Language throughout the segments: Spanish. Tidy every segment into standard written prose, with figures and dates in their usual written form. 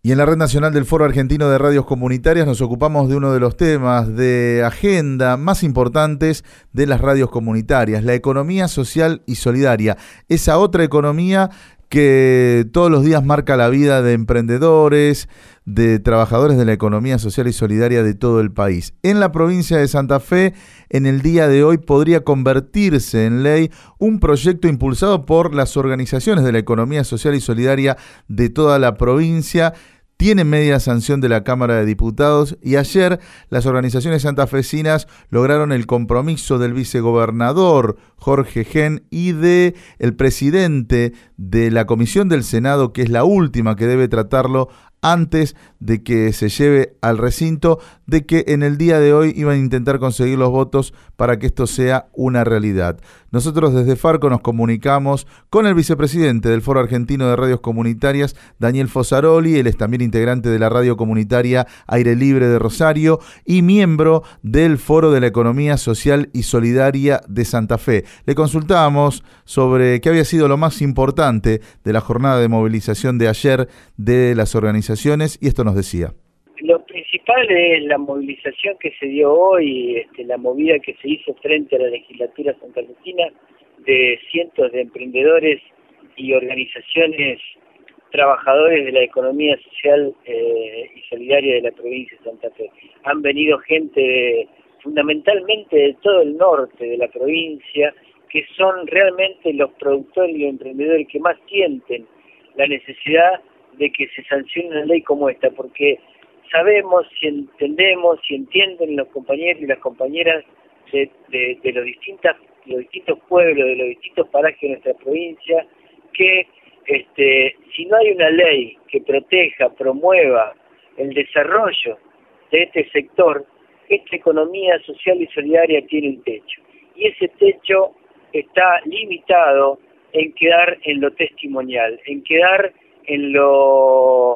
Y en la Red Nacional del Foro Argentino de Radios Comunitarias nos ocupamos de uno de los temas de agenda más importantes de las radios comunitarias, la economía social y solidaria. Esa otra economía que todos los días marca la vida de emprendedores, de trabajadores de la economía social y solidaria de todo el país. En la provincia de Santa Fe, en el día de hoy, podría convertirse en ley un proyecto impulsado por las organizaciones de la economía social y solidaria de toda la provincia. Tiene media sanción de la Cámara de Diputados y ayer las organizaciones santafesinas lograron el compromiso del vicegobernador Jorge Gen y de el presidente de la Comisión del Senado, que es la última que debe tratarlo antes de que se lleve al recinto, de que en el día de hoy iban a intentar conseguir los votos para que esto sea una realidad. Nosotros desde Farco nos comunicamos con el vicepresidente del Foro Argentino de Radios Comunitarias, Daniel Fossaroli. Él es también integrante de la radio comunitaria Aire Libre de Rosario y miembro del Foro de la Economía Social y Solidaria de Santa Fe. Le consultábamos sobre qué había sido lo más importante de la jornada de movilización de ayer de las organizaciones y esto nos decía. Lo principal es la movilización que se dio hoy, la movida que se hizo frente a la legislatura santafesina de cientos de emprendedores y organizaciones trabajadores de la economía social y solidaria de la provincia de Santa Fe. Han venido gente fundamentalmente de todo el norte de la provincia, que son realmente los productores y los emprendedores que más sienten la necesidad de que se sancione una ley como esta, porque sabemos, si entendemos, si entienden los compañeros y las compañeras de los distintos pueblos, de los distintos parajes de nuestra provincia, que si no hay una ley que proteja, promueva el desarrollo de este sector, esta economía social y solidaria tiene un techo. Y ese techo está limitado en quedar en lo testimonial, en quedar en lo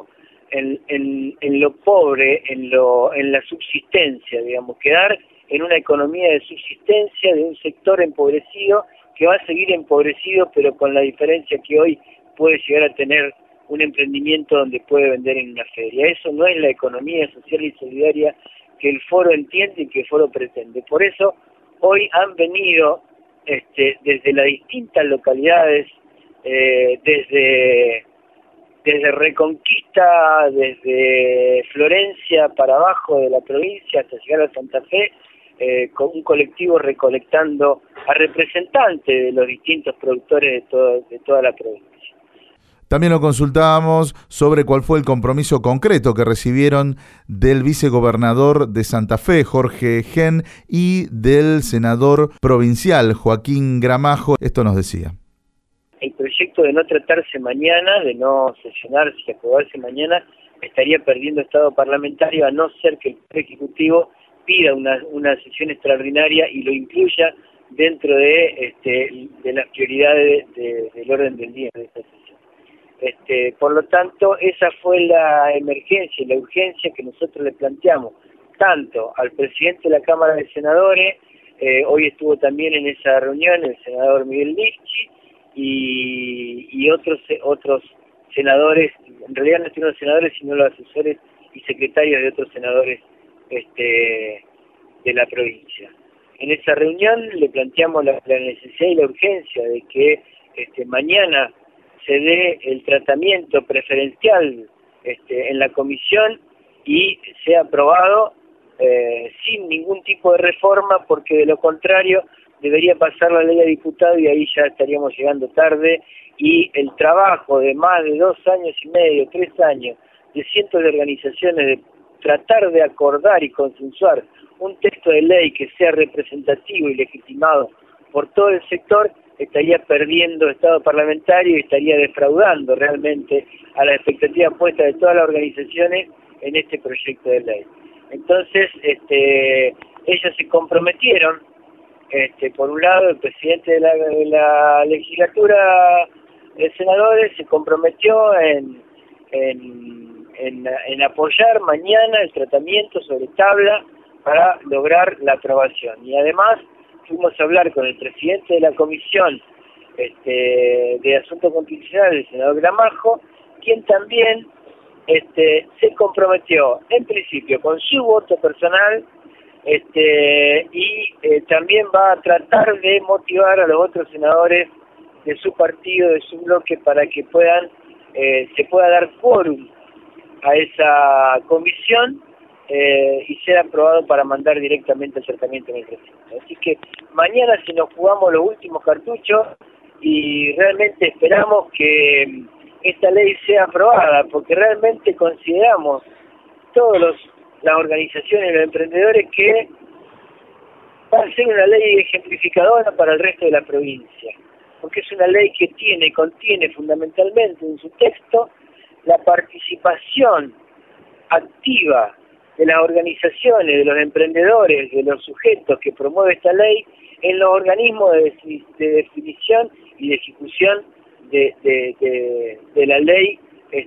pobre, en la subsistencia, digamos, quedar en una economía de subsistencia de un sector empobrecido que va a seguir empobrecido, pero con la diferencia que hoy puede llegar a tener un emprendimiento donde puede vender en una feria. Eso no es la economía social y solidaria que el foro entiende y que el foro pretende. Por eso hoy han venido desde las distintas localidades, desde Reconquista, desde Florencia para abajo de la provincia hasta llegar a Santa Fe, con un colectivo recolectando a representantes de los distintos productores de toda la provincia. También lo consultábamos sobre cuál fue el compromiso concreto que recibieron del vicegobernador de Santa Fe, Jorge Gen, y del senador provincial, Joaquín Gramajo. Esto nos decía. El proyecto de no tratarse mañana, de no sesionarse y aprobarse mañana, estaría perdiendo estado parlamentario, a no ser que el Poder Ejecutivo pida una sesión extraordinaria y lo incluya dentro de las prioridades del orden del día de esta sesión. Por lo tanto, esa fue la emergencia y la urgencia que nosotros le planteamos, tanto al presidente de la Cámara de Senadores, hoy estuvo también en esa reunión el senador Miguel Lichi, y otros senadores, en realidad no estuvieron los senadores, sino los asesores y secretarios de otros senadores de la provincia. En esa reunión le planteamos la necesidad y la urgencia de que mañana se dé el tratamiento preferencial en la comisión y sea aprobado sin ningún tipo de reforma, porque de lo contrario debería pasar la ley a diputado y ahí ya estaríamos llegando tarde, y el trabajo de más de 2 años y medio, 3 años, de cientos de organizaciones de tratar de acordar y consensuar un texto de ley que sea representativo y legitimado por todo el sector, estaría perdiendo estado parlamentario y estaría defraudando realmente a la expectativa puesta de todas las organizaciones en este proyecto de ley. Entonces, ellos se comprometieron, por un lado, el presidente de la legislatura de senadores se comprometió en apoyar mañana el tratamiento sobre tabla para lograr la aprobación. Y además fuimos a hablar con el presidente de la Comisión de Asuntos Constitucionales, el senador Gramajo, quien también se comprometió en principio con su voto personal y también va a tratar de motivar a los otros senadores de su partido, de su bloque, para que se pueda dar quórum a esa comisión y ser aprobado para mandar directamente al tratamiento en el recinto. Así que mañana si nos jugamos los últimos cartuchos y realmente esperamos que esta ley sea aprobada, porque realmente consideramos todas las organizaciones y los emprendedores que va a ser una ley ejemplificadora para el resto de la provincia, porque es una ley que contiene fundamentalmente en su texto la participación activa de las organizaciones, de los emprendedores, de los sujetos que promueve esta ley en los organismos de definición y de ejecución de la ley,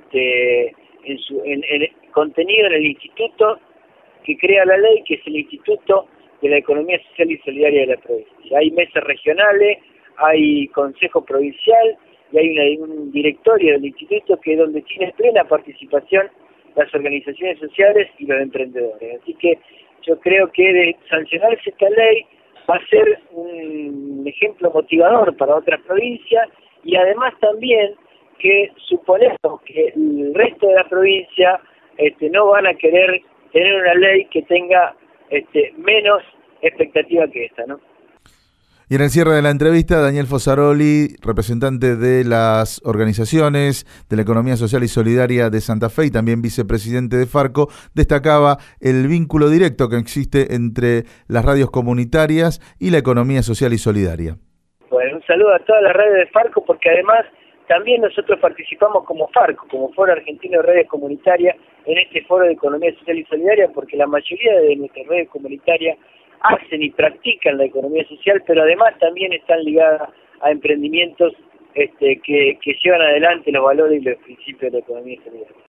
contenido en el instituto que crea la ley, que es el Instituto de la Economía Social y Solidaria de la provincia. Hay mesas regionales, hay consejo provincial y hay un directorio del instituto que es donde tiene plena participación las organizaciones sociales y los emprendedores. Así que yo creo que de sancionarse esta ley va a ser un ejemplo motivador para otras provincias, y además también que suponemos que el resto de la provincia no van a querer tener una ley que tenga menos expectativa que esta, ¿no? Y en el cierre de la entrevista, Daniel Fossaroli, representante de las organizaciones de la Economía Social y Solidaria de Santa Fe y también vicepresidente de Farco, destacaba el vínculo directo que existe entre las radios comunitarias y la economía social y solidaria. Bueno, un saludo a todas las radios de Farco, porque además también nosotros participamos como Farco, como Foro Argentino de Radios Comunitarias, en este Foro de Economía Social y Solidaria, porque la mayoría de nuestras redes comunitarias hacen y practican la economía social, pero además también están ligadas a emprendimientos que llevan adelante los valores y los principios de la economía solidaria.